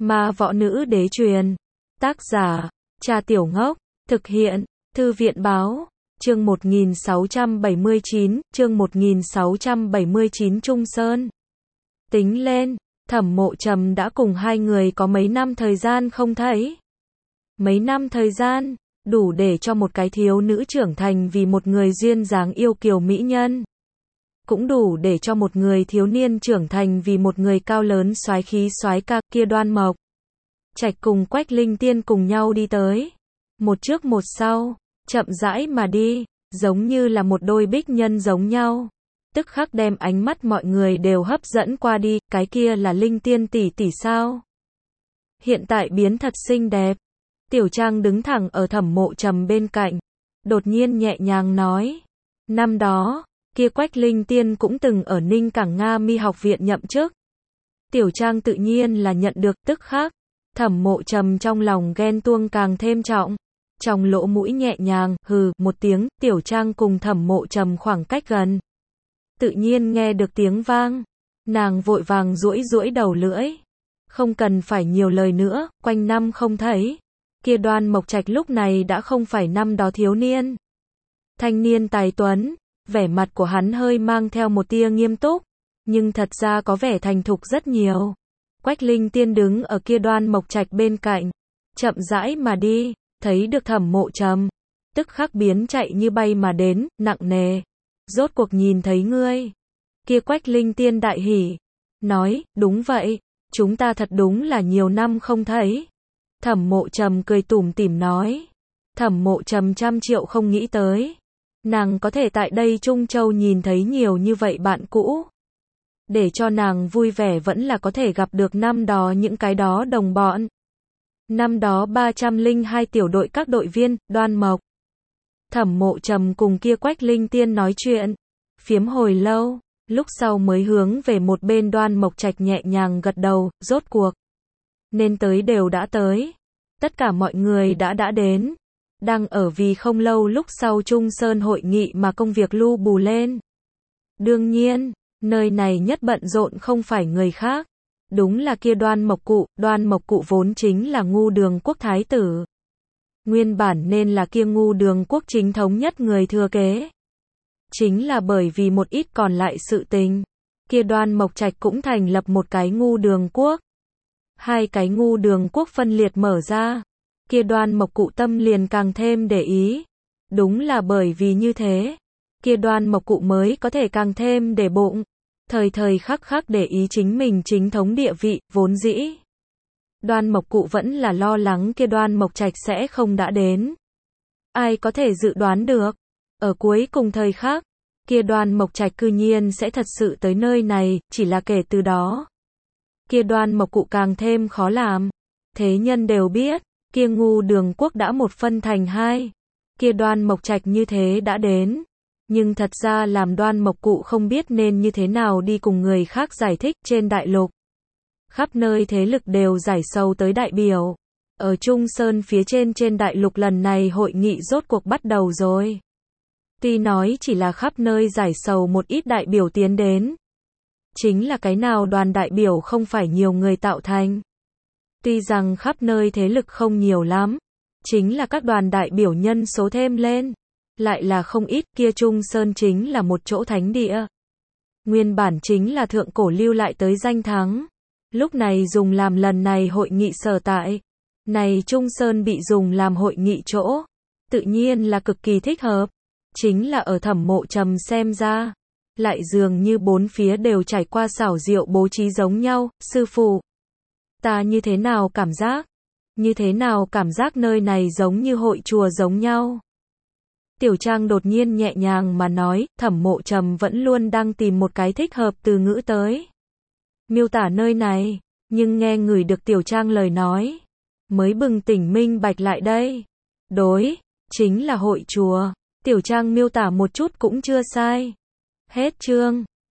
Ma võ nữ đế truyền. Tác giả, Cha Tiểu Ngốc. Thực hiện, Thư viện báo. Chương 1679, chương 1679 Trung Sơn. Tính lên, Thẩm Mộ Trầm đã cùng hai người có mấy năm thời gian không thấy. Mấy năm thời gian, đủ để cho một cái thiếu nữ trưởng thành vì một người duyên dáng yêu kiều mỹ nhân. Cũng đủ để cho một người thiếu niên trưởng thành vì một người cao lớn soái khí soái ca. Kia Đoan Mộc Trạch cùng Quách Linh Tiên cùng nhau đi tới. Một trước một sau, chậm rãi mà đi, giống như là một đôi bích nhân giống nhau. Tức khắc đem ánh mắt mọi người đều hấp dẫn qua đi. Cái kia là Linh Tiên tỷ tỷ sao? Hiện tại biến thật xinh đẹp. Tiểu Trang đứng thẳng ở Thẩm Mộ Trầm bên cạnh, đột nhiên nhẹ nhàng nói. Năm đó, kia Quách Linh Tiên cũng từng ở Ninh Cảng Nga Mi học viện nhậm chức. Tiểu Trang tự nhiên là nhận được. Tức khắc, Thẩm Mộ Trầm trong lòng ghen tuông càng thêm trọng. Trong lỗ mũi nhẹ nhàng, hừ, một tiếng. Tiểu Trang cùng Thẩm Mộ Trầm khoảng cách gần, tự nhiên nghe được tiếng vang. Nàng vội vàng duỗi đầu lưỡi. Không cần phải nhiều lời nữa, quanh năm không thấy. Kia Đoan Mộc Trạch lúc này đã không phải năm đó thiếu niên. Thanh niên tài tuấn, vẻ mặt của hắn hơi mang theo một tia nghiêm túc, nhưng thật ra có vẻ thành thục rất nhiều. Quách Linh Tiên đứng ở kia Đoan Mộc Trạch bên cạnh, chậm rãi mà đi, thấy được Thẩm Mộ Trầm, tức khắc biến chạy như bay mà đến, nặng nề. Rốt cuộc nhìn thấy ngươi. Kia Quách Linh Tiên đại hỉ, nói, đúng vậy, chúng ta thật đúng là nhiều năm không thấy. Thẩm Mộ Trầm cười tủm tỉm nói. Thẩm Mộ Trầm trăm triệu không nghĩ tới, nàng có thể tại đây Trung Châu nhìn thấy nhiều như vậy bạn cũ. Để cho nàng vui vẻ vẫn là có thể gặp được năm đó những cái đó đồng bọn. Năm đó 302 tiểu đội các đội viên, Đoan Mộc. Thẩm Mộ Trầm cùng kia Quách Linh Tiên nói chuyện, phiếm hồi lâu, lúc sau mới hướng về một bên Đoan Mộc Trạch nhẹ nhàng gật đầu. Rốt cuộc nên tới đều đã tới. Tất cả mọi người đã đến. Đang ở vì không lâu lúc sau Trung Sơn hội nghị mà công việc lu bù lên. Đương nhiên, nơi này nhất bận rộn không phải người khác, đúng là kia Đoan Mộc Cụ. Đoan Mộc Cụ vốn chính là Ngu Đường Quốc thái tử. Nguyên bản nên là kia Ngu Đường Quốc chính thống nhất người thừa kế. Chính là bởi vì một ít còn lại sự tình, kia Đoan Mộc Trạch cũng thành lập một cái Ngu Đường Quốc. Hai cái Ngu Đường Quốc phân liệt mở ra, kia Đoan Mộc Cụ tâm liền càng thêm để ý. Đúng là bởi vì như thế, kia Đoan Mộc Cụ mới có thể càng thêm để bụng, thời khắc khắc để ý chính mình chính thống địa vị. Vốn dĩ Đoan Mộc Cụ vẫn là lo lắng kia Đoan Mộc Trạch sẽ không đã đến. Ai có thể dự đoán được, ở cuối cùng thời khắc, kia Đoan Mộc Trạch cư nhiên sẽ thật sự tới nơi này. Chỉ là kể từ đó, kia Đoan Mộc Cụ càng thêm khó làm. Thế nhân đều biết, kia Ngu Đường Quốc đã một phân thành hai. Kia Đoan Mộc Trạch như thế đã đến, nhưng thật ra làm Đoan Mộc Cụ không biết nên như thế nào đi cùng người khác giải thích. Trên đại lục, khắp nơi thế lực đều giải sầu tới đại biểu. Ở Trung Sơn phía trên đại lục lần này hội nghị rốt cuộc bắt đầu rồi. Tuy nói chỉ là khắp nơi giải sầu một ít đại biểu tiến đến. Chính là cái nào đoàn đại biểu không phải nhiều người tạo thành. Tuy rằng khắp nơi thế lực không nhiều lắm, chính là các đoàn đại biểu nhân số thêm lên, lại là không ít. Kia Trung Sơn chính là một chỗ thánh địa. Nguyên bản chính là thượng cổ lưu lại tới danh thắng. Lúc này dùng làm lần này hội nghị sở tại. Này Trung Sơn bị dùng làm hội nghị chỗ, tự nhiên là cực kỳ thích hợp. Chính là ở Thẩm Mộ Trầm xem ra, lại dường như bốn phía đều trải qua xảo diệu bố trí giống nhau. Sư phụ, ta như thế nào cảm giác? Như thế nào cảm giác nơi này giống như hội chùa giống nhau? Tiểu Trang đột nhiên nhẹ nhàng mà nói. Thẩm Mộ Trầm vẫn luôn đang tìm một cái thích hợp từ ngữ tới miêu tả nơi này, nhưng nghe người được Tiểu Trang lời nói, mới bừng tỉnh minh bạch lại đây. Đối, chính là hội chùa. Tiểu Trang miêu tả một chút cũng chưa sai. Hết chương.